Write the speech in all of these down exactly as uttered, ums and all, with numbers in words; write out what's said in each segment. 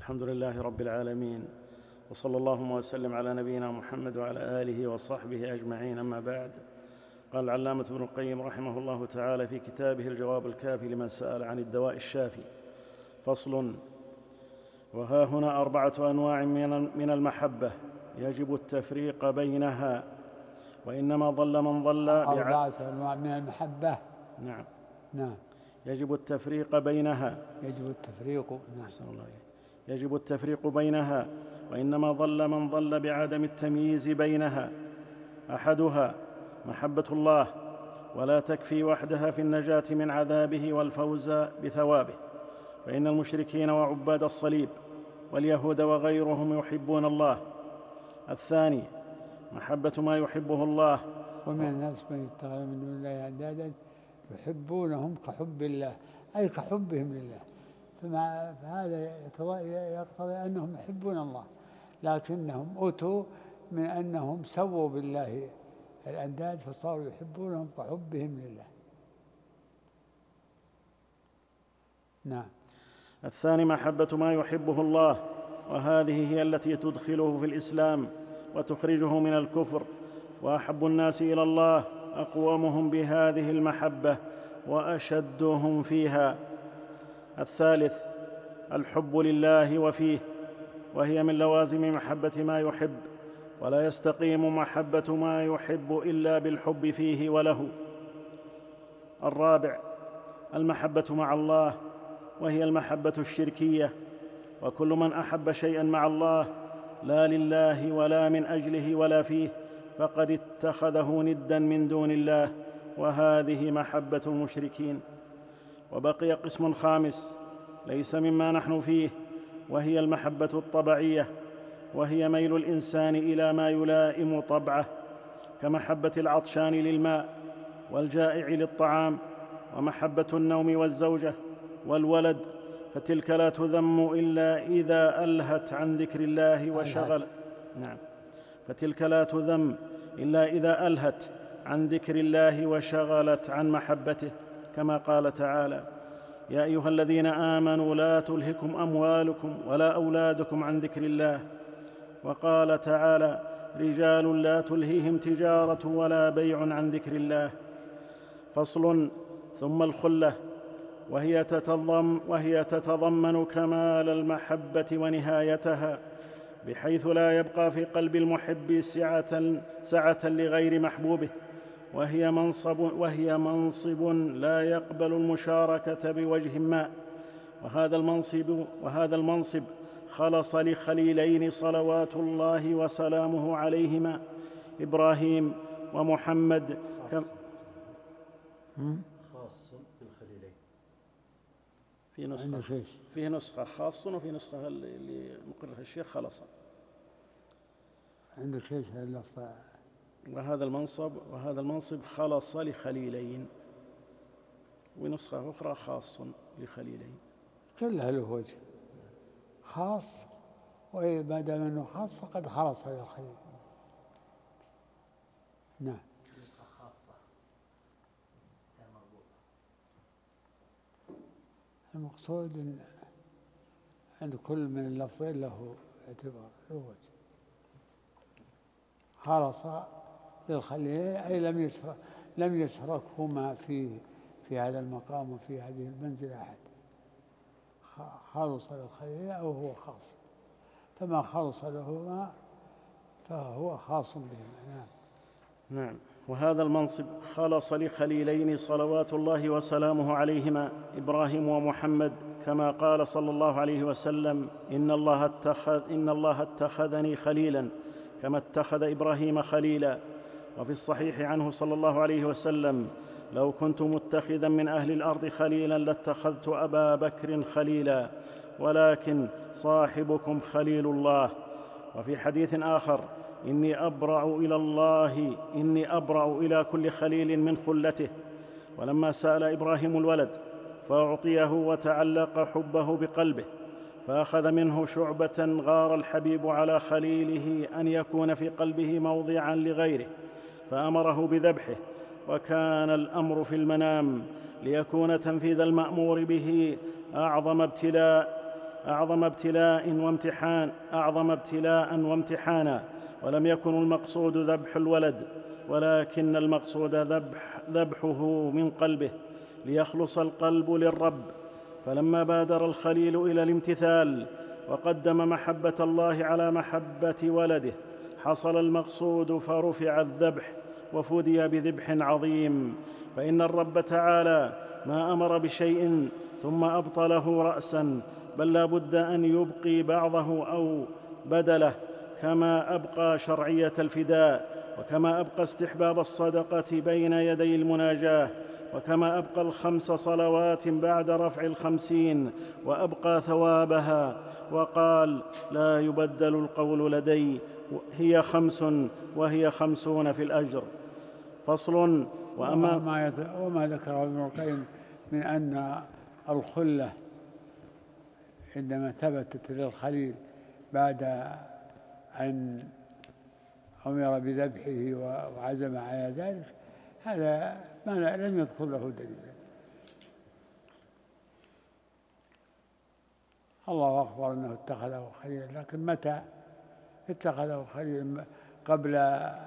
الحمد لله رب العالمين، وصلى اللهم وسلم على نبينا محمد وعلى آله وصحبه أجمعين، أما بعد. قال العلامة ابن القيم رحمه الله تعالى في كتابه الجواب الكافي لمن سأل عن الدواء الشافي: فصل: وها هنا أربعة أنواع من المحبة يجب التفريق بينها، وإنما ضل من ضل أربعة أنواع من المحبة. نعم نعم يجب التفريق بينها يجب التفريق نعم يجب التفريق بينها وإنما ضل من ضل بعدم التمييز بينها. أحدها محبة الله، ولا تكفي وحدها في النجاة من عذابه والفوز بثوابه، فإن المشركين وعباد الصليب واليهود وغيرهم يحبون الله. الثاني محبة ما يحبه الله، ومن الناس من يتخذ من دون الله أندادا يحبونهم كحب الله، أي كحبهم لله، فهذا يقتضي أنهم يحبون الله، لكنهم أتوا من أنهم سووا بالله الأنداد فصاروا يحبونهم كحبهم لله. نعم. الثاني محبة ما يحبه الله، وهذه هي التي تدخله في الإسلام وتخرجه من الكفر، وأحب الناس إلى الله أقومهم بهذه المحبة وأشدهم فيها. الثالث الحب لله وفيه، وهي من لوازم محبة ما يحب، ولا يستقيم محبة ما يحب إلا بالحب فيه وله. الرابع المحبة مع الله، وهي المحبة الشركية، وكل من أحب شيئا مع الله لا لله ولا من أجله ولا فيه فقد اتخذه ندا من دون الله، وهذه محبة المشركين. وبقي قسم خامس ليس مما نحن فيه، وهي المحبة الطبعية، وهي ميل الإنسان إلى ما يلائم طبعه، كمحبة العطشان للماء والجائع للطعام، ومحبة النوم والزوجة والولد، فتلك لا تذم إلا إذا ألهت عن ذكر الله وشغل نعم فتلك لا تذم إلا إذا ألهت عن ذكر الله وشغلت عن محبته، كما قال تعالى: يا أيها الذين آمنوا لا تلهكم أموالكم ولا أولادكم عن ذكر الله. وقال تعالى: رجال لا تلهيهم تجارة ولا بيع عن ذكر الله. فصل: ثم الخلة، وهي تتضمن, وهي تتضمن كمال المحبة ونهايتها، بحيث لا يبقى في قلب المحب سعة, سعة لغير محبوبه، وهي منصب, وهي منصب لا يقبل المشاركة بوجه ما. وهذا المنصب, وهذا المنصب خلص لخليلين صلوات الله وسلامه عليهما، إبراهيم ومحمد. كم خاص بالخليلين في نسخة في نسخة خاص، وفي نسخة اللي مقرها الشيخ خلص. عندك شيء اللفظ: وهذا المنصب وهذا المنصب خلص لخليلين، ونسخة أخرى خاص لخليلين. كلها له وجه خاص، وما دام أنه خاص فقد خلص للخليل. نعم. نسخة خاصة مربوطة. المقصود أن عند كل من اللفظين له اعتبار، له وجه. خلص للخليل أي لم يشرك لم يشركهما في في هذا المقام وفي هذه المنزلة أحد. خلص للخليل أو هو خاص، فما خلص لهما فهو خاص بهما. نعم. نعم. وهذا المنصب خلص لخليلين صلوات الله وسلامه عليهما، إبراهيم ومحمد، كما قال صلى الله عليه وسلم: إن الله اتخذ إن الله اتخذني خليلا كما اتخذ إبراهيم خليلا. وفي الصحيح عنه صلى الله عليه وسلم: لو كنت متخذا من أهل الأرض خليلا لاتخذت أبا بكر خليلا، ولكن صاحبكم خليل الله. وفي حديث آخر: إني أبرأ إلى الله إني أبرأ إلى كل خليل من خلته. ولما سأل إبراهيم الولد فأعطيه وتعلق حبه بقلبه، فأخذ منه شعبة غار الحبيب على خليله أن يكون في قلبه موضعا لغيره، فأمره بذبحه، وكان الأمر في المنام ليكون تنفيذ المأمور به أعظم ابتلاء، أعظم ابتلاء وامتحان أعظم ابتلاء وامتحانا، ولم يكن المقصود ذبح الولد، ولكن المقصود ذبح ذبحه من قلبه ليخلص القلب للرب. فلما بادر الخليل إلى الامتثال وقدم محبة الله على محبة ولده حصل المقصود فرفع الذبح وفدي بذبح عظيم. فإن الرب تعالى ما أمر بشيء ثم أبطله رأسا، بل لا بد أن يبقي بعضه أو بدله، كما أبقى شرعية الفداء، وكما أبقى استحباب الصدقة بين يدي المناجاة، وكما أبقى الخمس صلوات بعد رفع الخمسين وأبقى ثوابها. وقال: لا يبدل القول لدي، هي خمس وهي خمسون في الأجر. فصل. وأما وما ذكره ابن القيم من أن الخلة عندما ثبتت للخليل بعد أن أمر بذبحه وعزم على ذلك، هذا ما لم يذكر له دليل. الله أخبر أنه اتخذه خليلا، لكن متى اتخذه خليلا؟ قبل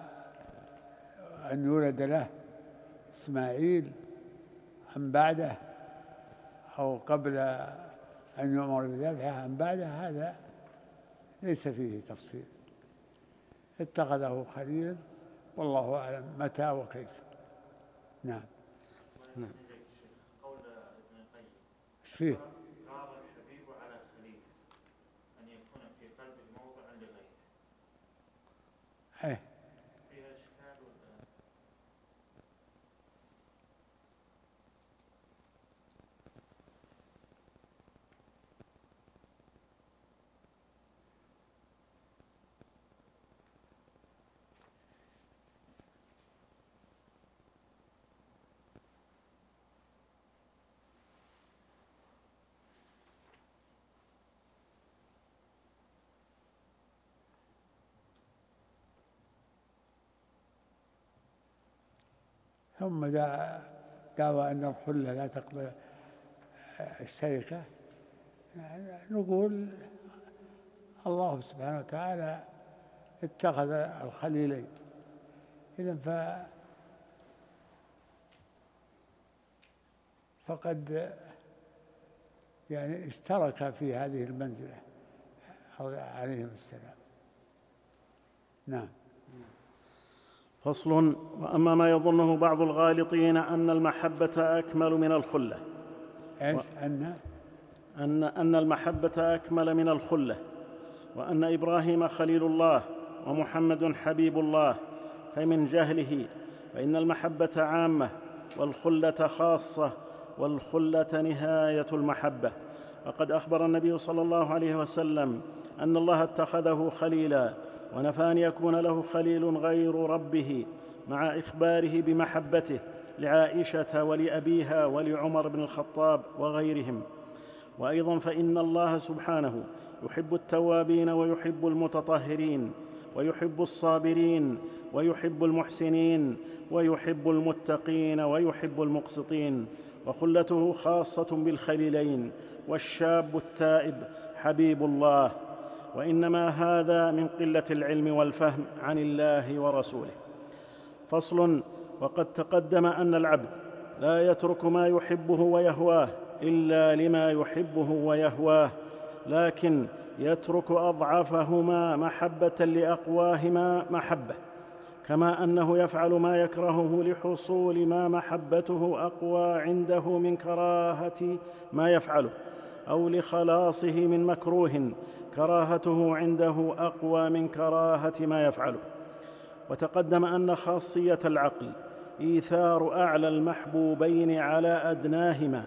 أن يولد له إسماعيل أم بعده؟ أو قبل أن يؤمر بذبحه أم بعده؟ هذا ليس فيه تفصيل. اتخذه خليلا، والله أعلم متى وكيف. نعم. نعم. قول ابن القيم فيه غار الحبيب على خليل أن يكون في قلبه موضعا لغيره. ايه فيها إشكال ولا؟ ثم دعوى أن الخلة لا تقبل الشركة. نقول الله سبحانه وتعالى اتخذ الخليلين، إذن ف فقد يعني اشترك في هذه المنزلة عليهم السلام. نعم. فصل. وأما ما يظنه بعض الغالطين أن المحبة أكمل من الخلة. إيش؟ أن أن أن المحبة أكمل من الخلة، وأن إبراهيم خليل الله ومحمد حبيب الله، فمن جهله، فإن المحبة عامة والخلة خاصة، والخلة نهاية المحبة. وقد أخبر النبي صلى الله عليه وسلم أن الله اتخذه خليلا، ونفى أن يكون له خليل غير ربه، مع إخباره بمحبته لعائشة ولأبيها ولعمر بن الخطاب وغيرهم. وأيضا فإن الله سبحانه يحب التوابين ويحب المتطهرين ويحب الصابرين ويحب المحسنين ويحب المتقين ويحب المقسطين. وخلته خاصة بالخليلين، والشاب التائب حبيب الله. وإنما هذا من قلة العلم والفهم عن الله ورسوله. فصل. وقد تقدم أن العبد لا يترك ما يحبه ويهواه إلا لما يحبه ويهواه، لكن يترك أضعفهما محبة لأقواهما محبة، كما أنه يفعل ما يكرهه لحصول ما محبته أقوى عنده من كراهة ما يفعله، أو لخلاصه من مكروه كراهته عنده أقوى من كراهة ما يفعله. وتقدم أن خاصية العقل إيثار أعلى المحبوبين على أدناهما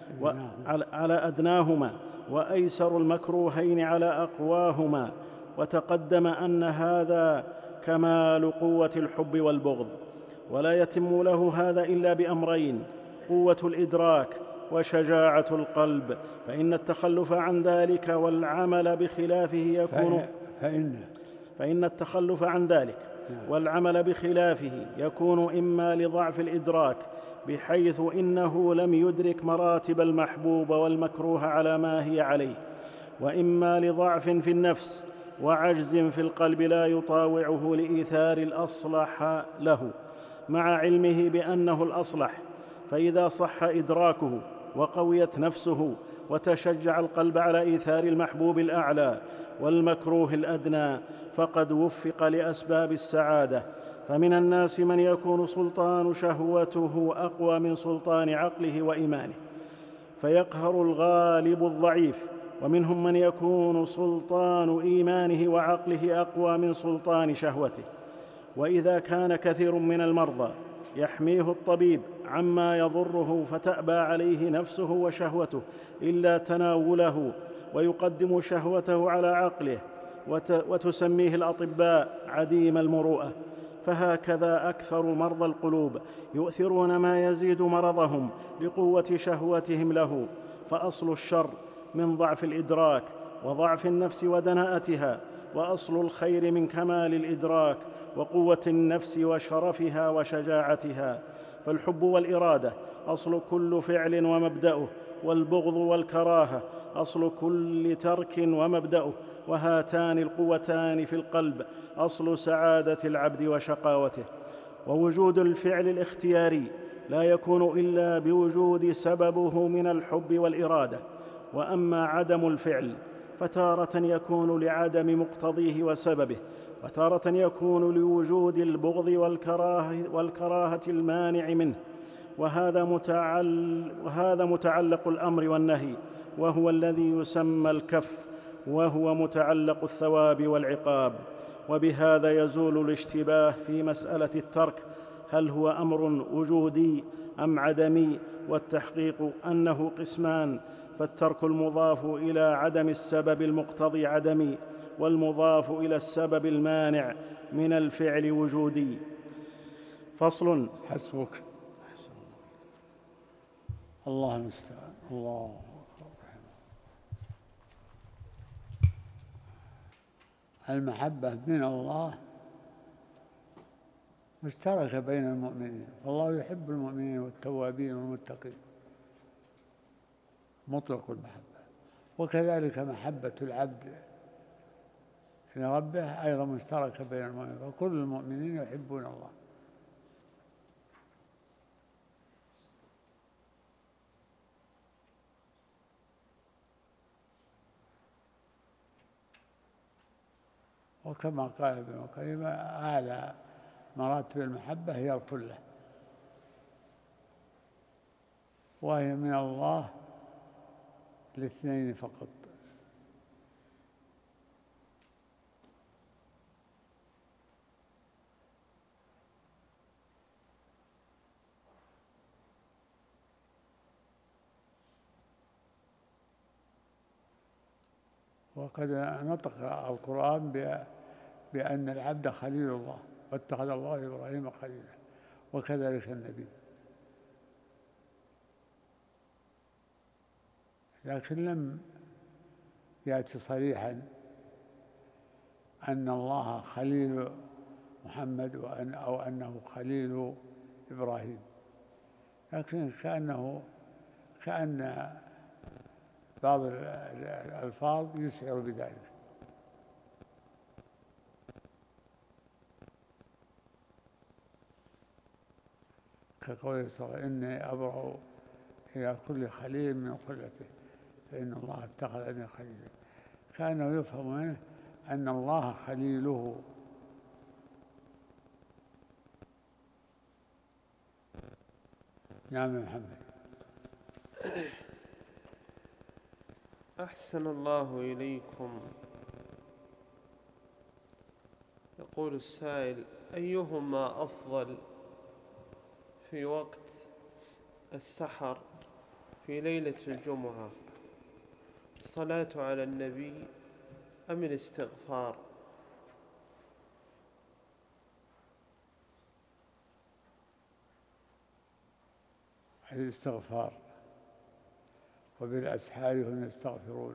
على أدناهما وأيسر المكروهين على أقواهما. وتقدم أن هذا كمال قوة الحب والبغض، ولا يتم له هذا إلا بأمرين: قوة الإدراك وشجاعة القلب، فإن التخلف عن ذلك والعمل بخلافه يكون فإن فإن التخلف عن ذلك والعمل بخلافه يكون إما لضعف الإدراك، بحيث إنه لم يدرك مراتب المحبوب والمكروه على ما هي عليه، وإما لضعف في النفس وعجز في القلب لا يطاوعه لإيثار الأصلح له مع علمه بأنه الأصلح، فإذا صح إدراكه وقويت نفسه وتشجع القلب على إيثار المحبوب الأعلى والمكروه الأدنى فقد وفق لأسباب السعادة. فمن الناس من يكون سلطان شهوته أقوى من سلطان عقله وإيمانه فيقهر الغالب الضعيف، ومنهم من يكون سلطان إيمانه وعقله أقوى من سلطان شهوته. وإذا كان كثير من المرضى يحميه الطبيب عما يضره فتأبى عليه نفسه وشهوته إلا تناوله ويقدم شهوته على عقله وتسميه الأطباء عديم المروءة، فهكذا أكثر مرضى القلوب يؤثرون ما يزيد مرضهم لقوة شهوتهم له. فأصل الشر من ضعف الإدراك وضعف النفس ودناءتها، وأصل الخير من كمال الإدراك وقوة النفس وشرفها وشجاعتها. فالحب والإرادة أصل كل فعل ومبدأه، والبغض والكراهة أصل كل ترك ومبدأه، وهاتان القوتان في القلب أصل سعادة العبد وشقاوته. ووجود الفعل الاختياري لا يكون إلا بوجود سببه من الحب والإرادة، وأما عدم الفعل فتارة يكون لعدم مقتضيه وسببه، وتارة يكون لوجود البغض والكراهة, والكراهة المانع منه، وهذا متعلق, وهذا متعلق الأمر والنهي، وهو الذي يسمى الكف، وهو متعلق الثواب والعقاب. وبهذا يزول الاشتباه في مسألة الترك، هل هو أمر وجودي أم عدمي؟ والتحقيق أنه قسمان، فالترك المضاف إلى عدم السبب المقتضي عدمي، والمضاف إلى السبب المانع من الفعل وجودي. فصل. حسبك. الله المستعان. الله المحبة من الله مشتركة بين المؤمنين، والله يحب المؤمنين والتوابين والمتقين مطلق المحبة، وكذلك محبة العبد لربه أيضا مشتركة بين المؤمنين، وكل المؤمنين يحبون الله. وكما قال ابن القيم أعلى مراتب المحبة هي الخلة، وهي من الله الاثنين فقط. وقد نطق القرآن بأن العبد خليل الله، واتخذ الله إبراهيم خليلا، وكذلك النبي. لكن لم يأتي صريحا أن الله خليل محمد وأن أو أنه خليل إبراهيم، لكن كأنه كأن بعض الألفاظ يشعر بذلك. كقوله صلى الله عليه وسلم: إني أبرأ إلى كل خليل من خلته فإن الله اتخذني خليلا، كأنه يفهم منه أن الله خليله. نعم يا محمد. أحسن الله إليكم. يقول السائل: أيهما أفضل في وقت السحر في ليلة الجمعة، الصلاة على النبي أم الاستغفار؟ الاستغفار، وبالأسحار هم يستغفرون.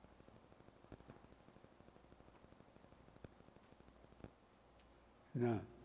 نعم.